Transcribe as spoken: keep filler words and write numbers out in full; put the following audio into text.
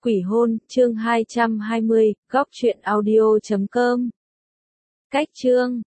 Quỷ hôn, chương hai trăm hai mươi, góc truyện audio chấm com. Cách chương